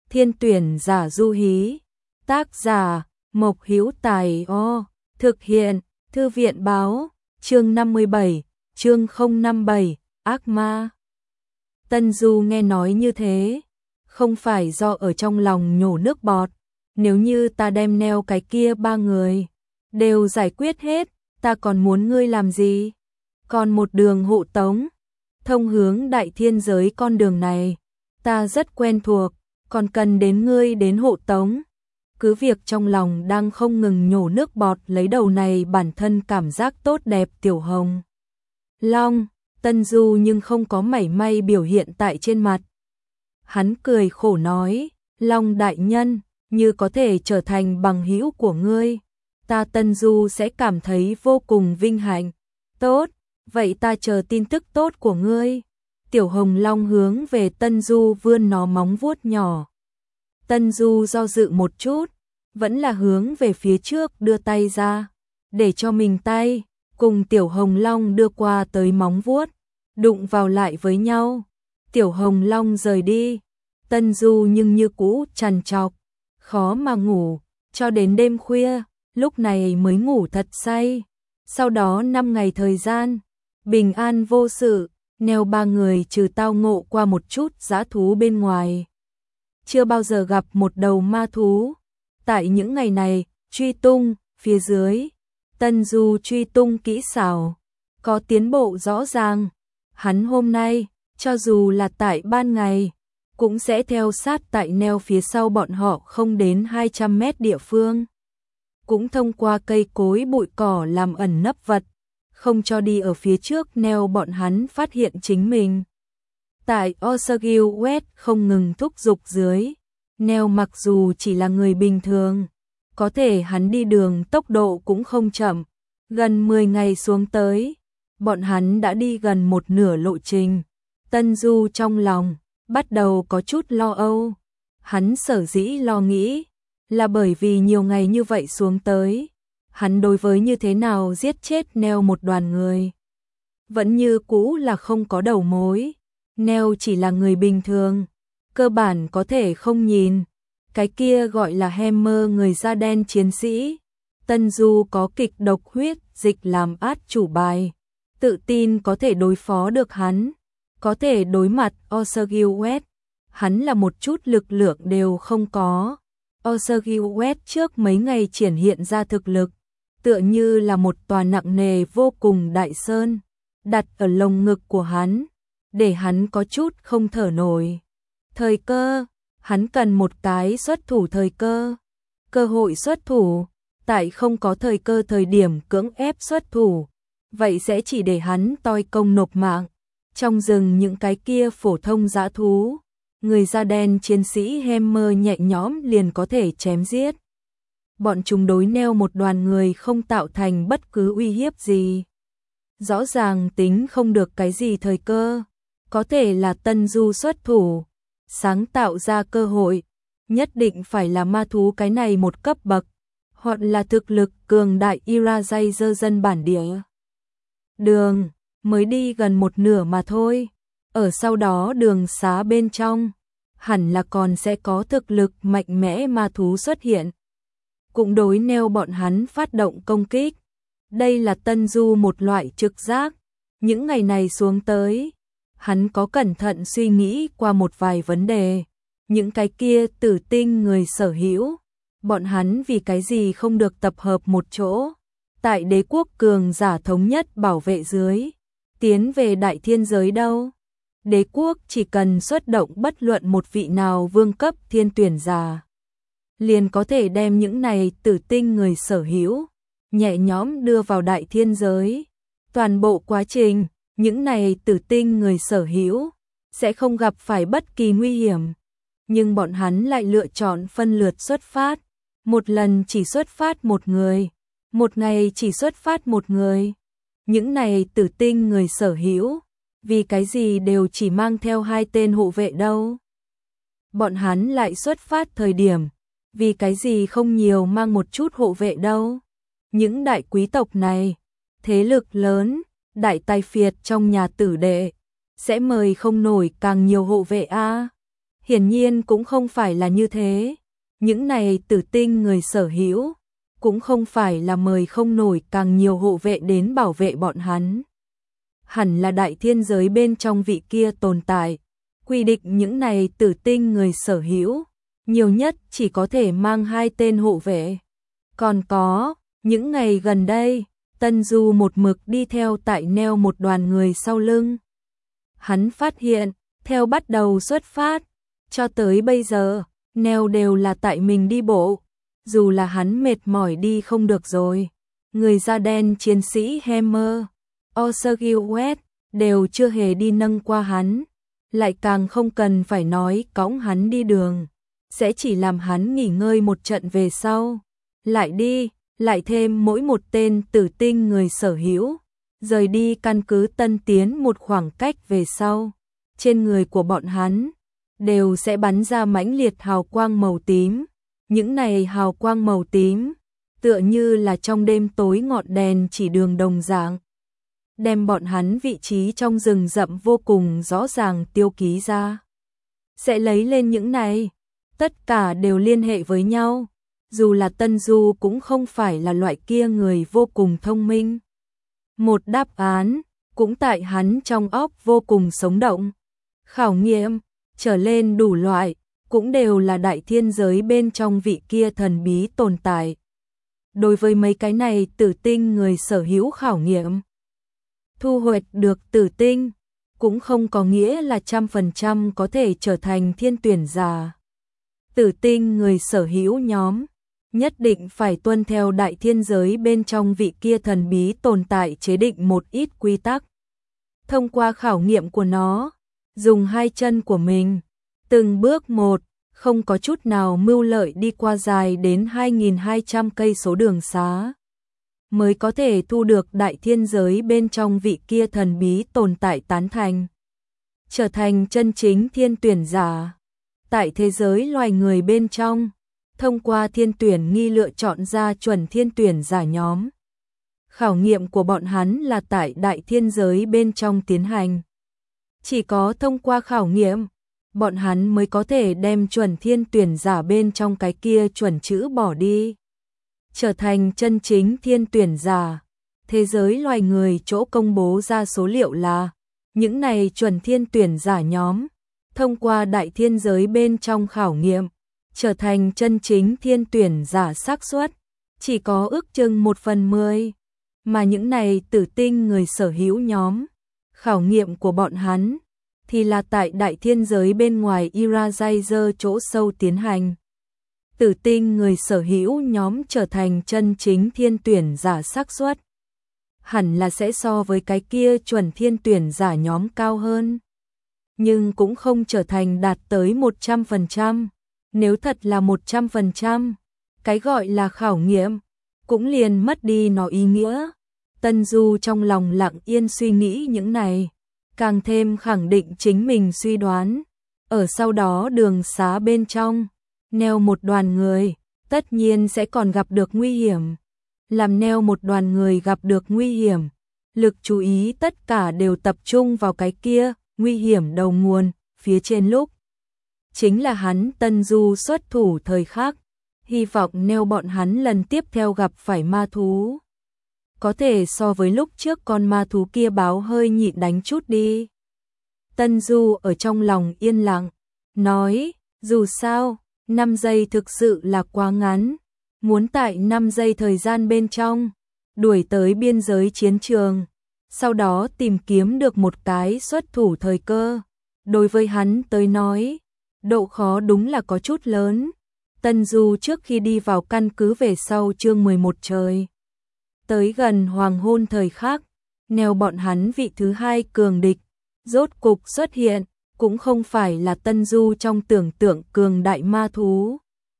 Thiên tuyển giả du hí. Tác giả Mộc Hữu Tài. Thực hiện Thư viện báo. Chương 57, chương 057, ác ma. Tân Du nghe nói như thế, không phải do ở trong lòng nhổ nước bọt. Nếu như ta đem neo cái kia 3 người đều giải quyết hết, ta còn muốn ngươi làm gì? Còn một đường hộ tống, thông hướng đại thiên giới con đường này, ta rất quen thuộc, còn cần đến ngươi đến hộ tống. Cứ việc trong lòng đang không ngừng nhổ nước bọt lấy đầu này bản thân cảm giác tốt đẹp Tiểu Hồng Long, Tân Du nhưng không có mảy may biểu hiện tại trên mặt. Hắn cười khổ nói, Long đại nhân, như có thể trở thành bằng hữu của ngươi, ta Tân Du sẽ cảm thấy vô cùng vinh hạnh. Tốt, vậy ta chờ tin tức tốt của ngươi. Tiểu Hồng Long hướng về Tân Du vươn nó móng vuốt nhỏ. Tân Du do dự một chút, vẫn là hướng về phía trước đưa tay ra, để cho mình tay cùng Tiểu Hồng Long đưa qua tới móng vuốt, đụng vào lại với nhau. Tiểu Hồng Long rời đi, Tân Du nhưng như cũ trằn trọc, khó mà ngủ, cho đến đêm khuya, lúc này mới ngủ thật say. Sau đó 5 ngày thời gian, bình an vô sự, neo 3 người trừ tao ngộ qua một chút dã thú bên ngoài, chưa bao giờ gặp một đầu ma thú. Tại những ngày này, truy tung, phía dưới, Tân Du truy tung kỹ xảo, có tiến bộ rõ ràng. Hắn hôm nay, cho dù là tại ban ngày, cũng sẽ theo sát tại neo phía sau bọn họ không đến 200 mét địa phương. Cũng thông qua cây cối bụi cỏ làm ẩn nấp vật, không cho đi ở phía trước neo bọn hắn phát hiện chính mình. Tại Osagil West không ngừng thúc giục dưới, neo mặc dù chỉ là người bình thường, có thể hắn đi đường tốc độ cũng không chậm. Gần 10 ngày xuống tới, bọn hắn đã đi gần một nửa lộ trình. Tân Du trong lòng bắt đầu có chút lo âu. Hắn sở dĩ lo nghĩ là bởi vì nhiều ngày như vậy xuống tới, hắn đối với như thế nào giết chết neo một đoàn người vẫn như cũ là không có đầu mối. Neo chỉ là người bình thường, cơ bản có thể không nhìn. Cái kia gọi là Hammer người da đen chiến sĩ, Tân Du có kịch độc huyết dịch làm át chủ bài, tự tin có thể đối phó được hắn, có thể đối mặt Osagil West. Hắn là một chút lực lượng đều không có. Osagil West trước mấy ngày triển hiện ra thực lực, tựa như là một tòa nặng nề vô cùng đại sơn, đặt ở lồng ngực của hắn, để hắn có chút không thở nổi. Thời cơ, hắn cần một cái xuất thủ thời cơ. Cơ hội xuất thủ, tại không có thời cơ thời điểm cưỡng ép xuất thủ, vậy sẽ chỉ để hắn toi công nộp mạng. Trong rừng những cái kia phổ thông dã thú, người da đen chiến sĩ Hammer nhẹ nhõm liền có thể chém giết. Bọn chúng đối neo một đoàn người không tạo thành bất cứ uy hiếp gì. Rõ ràng tính không được cái gì thời cơ, có thể là Tân Du xuất thủ, sáng tạo ra cơ hội, nhất định phải là ma thú cái này một cấp bậc, hoặc là thực lực cường đại Irajay dân bản địa. Đường mới đi gần một nửa mà thôi, ở sau đó đường xá bên trong, hẳn là còn sẽ có thực lực mạnh mẽ ma thú xuất hiện, cũng đối neo bọn hắn phát động công kích. Đây là Tân Du một loại trực giác. Những ngày này xuống tới, hắn có cẩn thận suy nghĩ qua một vài vấn đề. Những cái kia tử tinh người sở hữu, bọn hắn vì cái gì không được tập hợp một chỗ, tại đế quốc cường giả thống nhất bảo vệ dưới, tiến về đại thiên giới đâu. Đế quốc chỉ cần xuất động bất luận một vị nào vương cấp thiên tuyển giả, liền có thể đem những này tử tinh người sở hữu nhẹ nhõm đưa vào đại thiên giới. Toàn bộ quá trình, những này tử tinh người sở hữu sẽ không gặp phải bất kỳ nguy hiểm, nhưng bọn hắn lại lựa chọn phân lượt xuất phát, một lần chỉ xuất phát một người, một ngày chỉ xuất phát một người. Những này tử tinh người sở hữu, vì cái gì đều chỉ mang theo 2 tên hộ vệ đâu? Bọn hắn lại xuất phát thời điểm, vì cái gì không nhiều mang một chút hộ vệ đâu? Những đại quý tộc này, thế lực lớn, đại tài phiệt trong nhà tử đệ, sẽ mời không nổi càng nhiều hộ vệ a. Hiển nhiên cũng không phải là như thế. Những này tử tinh người sở hữu cũng không phải là mời không nổi càng nhiều hộ vệ đến bảo vệ bọn hắn. Hẳn là đại thiên giới bên trong vị kia tồn tại, quy định những này tử tinh người sở hữu, nhiều nhất chỉ có thể mang 2 tên hộ vệ. Còn có, những ngày gần đây, Tân Du một mực đi theo tại neo một đoàn người sau lưng. Hắn phát hiện, theo bắt đầu xuất phát, cho tới bây giờ, neo đều là tại mình đi bộ, dù là hắn mệt mỏi đi không được rồi. Người da đen chiến sĩ Hammer, Osagil đều chưa hề đi nâng qua hắn, lại càng không cần phải nói cõng hắn đi đường, sẽ chỉ làm hắn nghỉ ngơi một trận về sau. Lại đi, lại thêm mỗi một tên tử tinh người sở hữu, rời đi căn cứ Tân Tiến một khoảng cách về sau. Trên người của bọn hắn, đều sẽ bắn ra mãnh liệt hào quang màu tím. Những này hào quang màu tím, tựa như là trong đêm tối ngọn đèn chỉ đường đồng dạng, đem bọn hắn vị trí trong rừng rậm vô cùng rõ ràng tiêu ký ra. Sẽ lấy lên những này, tất cả đều liên hệ với nhau, dù là Tân Du cũng không phải là loại kia người vô cùng thông minh. Một đáp án, cũng tại hắn trong óc vô cùng sống động. Khảo nghiệm, trở lên đủ loại, cũng đều là đại thiên giới bên trong vị kia thần bí tồn tại. Đối với mấy cái này tử tinh người sở hữu khảo nghiệm, thu hoạch được tử tinh, cũng không có nghĩa là 100% có thể trở thành thiên tuyển giả. Tử tinh người sở hữu nhóm, nhất định phải tuân theo đại thiên giới bên trong vị kia thần bí tồn tại chế định một ít quy tắc. Thông qua khảo nghiệm của nó, dùng 2 chân của mình, từng bước một, không có chút nào mưu lợi đi qua dài đến 2.200 cây số đường xá, mới có thể thu được đại thiên giới bên trong vị kia thần bí tồn tại tán thành, trở thành chân chính thiên tuyển giả. Tại thế giới loài người bên trong, thông qua thiên tuyển nghi lựa chọn ra chuẩn thiên tuyển giả nhóm. Khảo nghiệm của bọn hắn là tại đại thiên giới bên trong tiến hành. Chỉ có thông qua khảo nghiệm, bọn hắn mới có thể đem chuẩn thiên tuyển giả bên trong cái kia chuẩn chữ bỏ đi, trở thành chân chính thiên tuyển giả. Thế giới loài người chỗ công bố ra số liệu là, những này chuẩn thiên tuyển giả nhóm, thông qua đại thiên giới bên trong khảo nghiệm, trở thành chân chính thiên tuyển giả xác suất chỉ có ước chừng 1/10, mà những này tử tinh người sở hữu nhóm, khảo nghiệm của bọn hắn thì là tại đại thiên giới bên ngoài Irajazer chỗ sâu tiến hành. Tử tinh người sở hữu nhóm trở thành chân chính thiên tuyển giả xác suất hẳn là sẽ so với cái kia chuẩn thiên tuyển giả nhóm cao hơn, nhưng cũng không trở thành đạt tới 100%. Nếu thật là 100%, cái gọi là khảo nghiệm cũng liền mất đi nó ý nghĩa. Tân Du trong lòng lặng yên suy nghĩ những này, càng thêm khẳng định chính mình suy đoán. Ở sau đó đường xá bên trong, neo một đoàn người, tất nhiên sẽ còn gặp được nguy hiểm. Làm neo một đoàn người gặp được nguy hiểm, lực chú ý tất cả đều tập trung vào cái kia, nguy hiểm đầu nguồn, phía trên lúc. Chính là hắn Tân Du xuất thủ thời khắc, hy vọng neo bọn hắn lần tiếp theo gặp phải ma thú. Có thể so với lúc trước con ma thú kia báo hơi nhịn đánh chút đi. Tân Du ở trong lòng yên lặng, nói, dù sao, 5 giây thực sự là quá ngắn. Muốn tại 5 giây thời gian bên trong, đuổi tới biên giới chiến trường, sau đó tìm kiếm được một cái xuất thủ thời cơ. Đối với hắn tới nói, độ khó đúng là có chút lớn. Tân Du trước khi đi vào căn cứ về sau chương 11 trời. Tới gần hoàng hôn thời khắc, neo bọn hắn vị thứ 2 cường địch, rốt cục xuất hiện, cũng không phải là Tân Du trong tưởng tượng cường đại ma thú.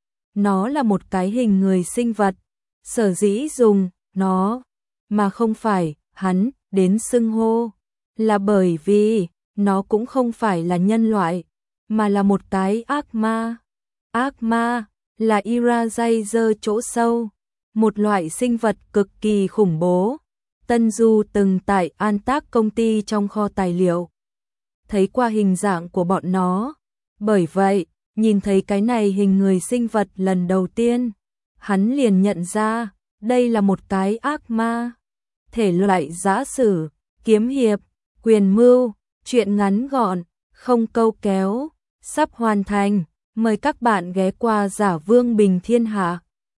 Nó là một cái hình người sinh vật, sở dĩ dùng nó, mà không phải hắn đến xưng hô, là bởi vì nó cũng không phải là nhân loại, mà là một cái ác ma. Ác ma là Irajazer chỗ sâu, một loại sinh vật cực kỳ khủng bố. Tân Du từng tại An Tác công ty trong kho tài liệu thấy qua hình dạng của bọn nó, Bởi vậy, nhìn thấy cái này hình người sinh vật lần đầu tiên, hắn liền nhận ra, đây là một cái ác ma. Thể loại giã sử, kiếm hiệp, quyền mưu, truyện ngắn gọn, không câu kéo, sắp hoàn thành. Mời các bạn ghé qua Giả Vương Bình Thiên Hạ.